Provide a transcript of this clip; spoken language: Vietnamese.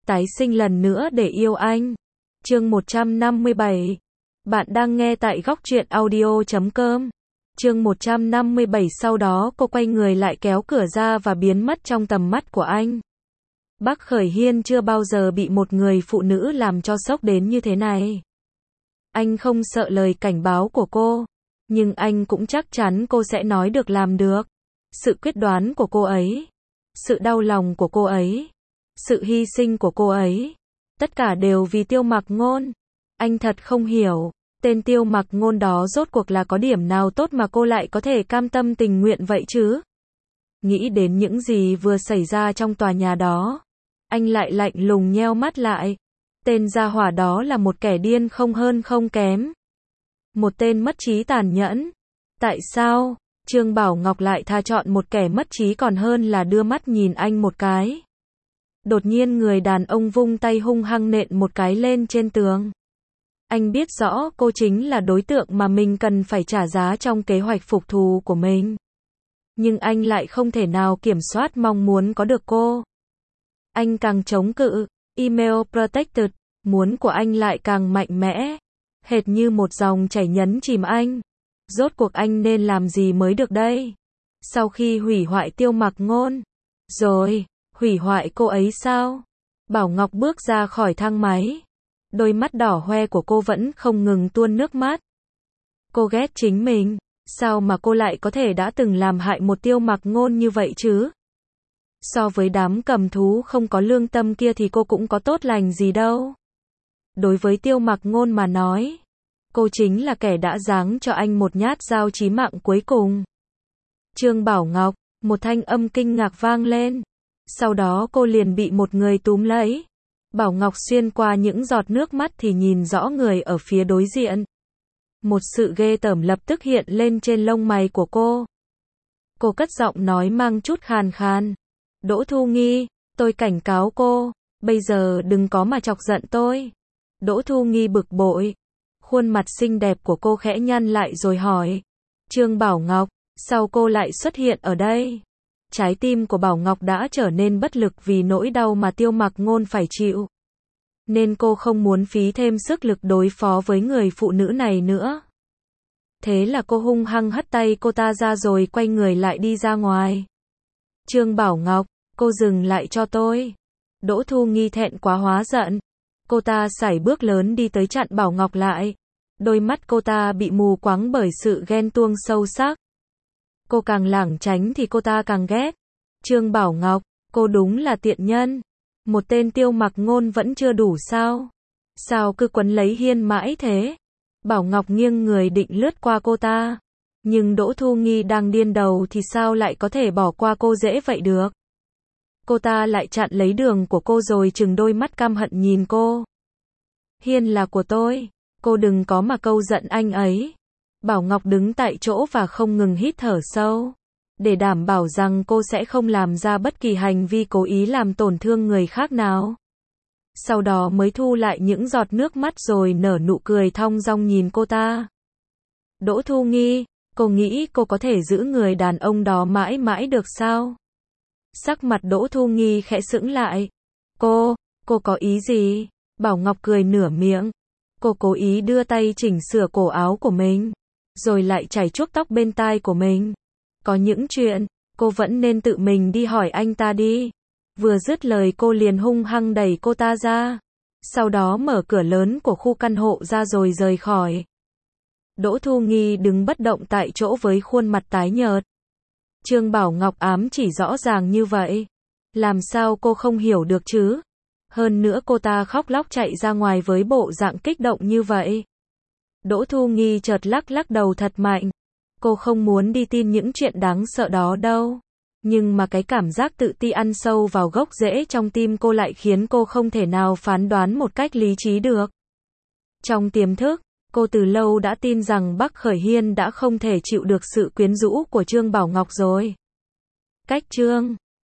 tái sinh lần nữa để yêu anh. Chương 157. Bạn đang nghe tại góc truyện audio.com. Chương 157. Sau đó cô quay người lại kéo cửa ra và biến mất trong tầm mắt của anh. Bắc Khởi Hiên chưa bao giờ bị một người phụ nữ làm cho sốc đến như thế này. Anh không sợ lời cảnh báo của cô, nhưng anh cũng chắc chắn cô sẽ nói được làm được. Sự quyết đoán của cô ấy, sự đau lòng của cô ấy, sự hy sinh của cô ấy, tất cả đều vì Tiêu Mặc Ngôn. Anh thật không hiểu, tên Tiêu Mặc Ngôn đó rốt cuộc là có điểm nào tốt mà cô lại có thể cam tâm tình nguyện vậy chứ? Nghĩ đến những gì vừa xảy ra trong tòa nhà đó, anh lại lạnh lùng nheo mắt lại. Tên gia hỏa đó là một kẻ điên không hơn không kém. Một tên mất trí tàn nhẫn. Tại sao Trương Bảo Ngọc lại tha chọn một kẻ mất trí còn hơn là đưa mắt nhìn anh một cái? Đột nhiên người đàn ông vung tay hung hăng nện một cái lên trên tường. Anh biết rõ cô chính là đối tượng mà mình cần phải trả giá trong kế hoạch phục thù của mình. Nhưng anh lại không thể nào kiểm soát mong muốn có được cô. Anh càng chống cự, email protected, muốn của anh lại càng mạnh mẽ, hệt như một dòng chảy nhấn chìm anh. Rốt cuộc anh nên làm gì mới được đây? Sau khi hủy hoại Tiêu Mặc Ngôn, rồi, hủy hoại cô ấy sao? Bảo Ngọc bước ra khỏi thang máy. Đôi mắt đỏ hoe của cô vẫn không ngừng tuôn nước mắt. Cô ghét chính mình, sao mà cô lại có thể đã từng làm hại một Tiêu Mặc Ngôn như vậy chứ? So với đám cầm thú không có lương tâm kia thì cô cũng có tốt lành gì đâu. Đối với Tiêu Mặc Ngôn mà nói, cô chính là kẻ đã giáng cho anh một nhát dao chí mạng cuối cùng. Trương Bảo Ngọc, một thanh âm kinh ngạc vang lên. Sau đó cô liền bị một người túm lấy. Bảo Ngọc xuyên qua những giọt nước mắt thì nhìn rõ người ở phía đối diện. Một sự ghê tởm lập tức hiện lên trên lông mày của cô. Cô cất giọng nói mang chút khàn khàn. Đỗ Thu Nghi, tôi cảnh cáo cô, bây giờ đừng có mà chọc giận tôi. Đỗ Thu Nghi bực bội. Khuôn mặt xinh đẹp của cô khẽ nhăn lại rồi hỏi. Trương Bảo Ngọc, sao cô lại xuất hiện ở đây? Trái tim của Bảo Ngọc đã trở nên bất lực vì nỗi đau mà Tiêu Mặc Ngôn phải chịu. Nên cô không muốn phí thêm sức lực đối phó với người phụ nữ này nữa. Thế là cô hung hăng hất tay cô ta ra rồi quay người lại đi ra ngoài. Trương Bảo Ngọc, cô dừng lại cho tôi. Đỗ Thu Nghi thẹn quá hóa giận. Cô ta sải bước lớn đi tới chặn Bảo Ngọc lại. Đôi mắt cô ta bị mù quáng bởi sự ghen tuông sâu sắc. Cô càng lảng tránh thì cô ta càng ghét. Trương Bảo Ngọc, cô đúng là tiện nhân. Một tên Tiêu Mặc Ngôn vẫn chưa đủ sao? Sao cứ quấn lấy Hiên mãi thế? Bảo Ngọc nghiêng người định lướt qua cô ta. Nhưng Đỗ Thu Nghi đang điên đầu thì sao lại có thể bỏ qua cô dễ vậy được? Cô ta lại chặn lấy đường của cô rồi trừng đôi mắt căm hận nhìn cô. Hiên là của tôi, cô đừng có mà câu giận anh ấy. Bảo Ngọc đứng tại chỗ và không ngừng hít thở sâu, để đảm bảo rằng cô sẽ không làm ra bất kỳ hành vi cố ý làm tổn thương người khác nào. Sau đó mới thu lại những giọt nước mắt rồi nở nụ cười thong dong nhìn cô ta. Đỗ Thu Nghi, cô nghĩ cô có thể giữ người đàn ông đó mãi mãi được sao? Sắc mặt Đỗ Thu Nghi khẽ sững lại. Cô có ý gì? Bảo Ngọc cười nửa miệng. Cô cố ý đưa tay chỉnh sửa cổ áo của mình, rồi lại chải chuốt tóc bên tai của mình. Có những chuyện, cô vẫn nên tự mình đi hỏi anh ta đi. Vừa dứt lời cô liền hung hăng đẩy cô ta ra. Sau đó mở cửa lớn của khu căn hộ ra rồi rời khỏi. Đỗ Thu Nghi đứng bất động tại chỗ với khuôn mặt tái nhợt. Trương Bảo Ngọc ám chỉ rõ ràng như vậy. Làm sao cô không hiểu được chứ? Hơn nữa cô ta khóc lóc chạy ra ngoài với bộ dạng kích động như vậy. Đỗ Thu Nghi chợt lắc đầu thật mạnh. Cô không muốn đi tin những chuyện đáng sợ đó đâu. Nhưng mà cái cảm giác tự ti ăn sâu vào gốc rễ trong tim cô lại khiến cô không thể nào phán đoán một cách lý trí được. Trong tiềm thức, cô từ lâu đã tin rằng Bắc Khởi Hiên đã không thể chịu được sự quyến rũ của Trương Bảo Ngọc rồi. Cách Trương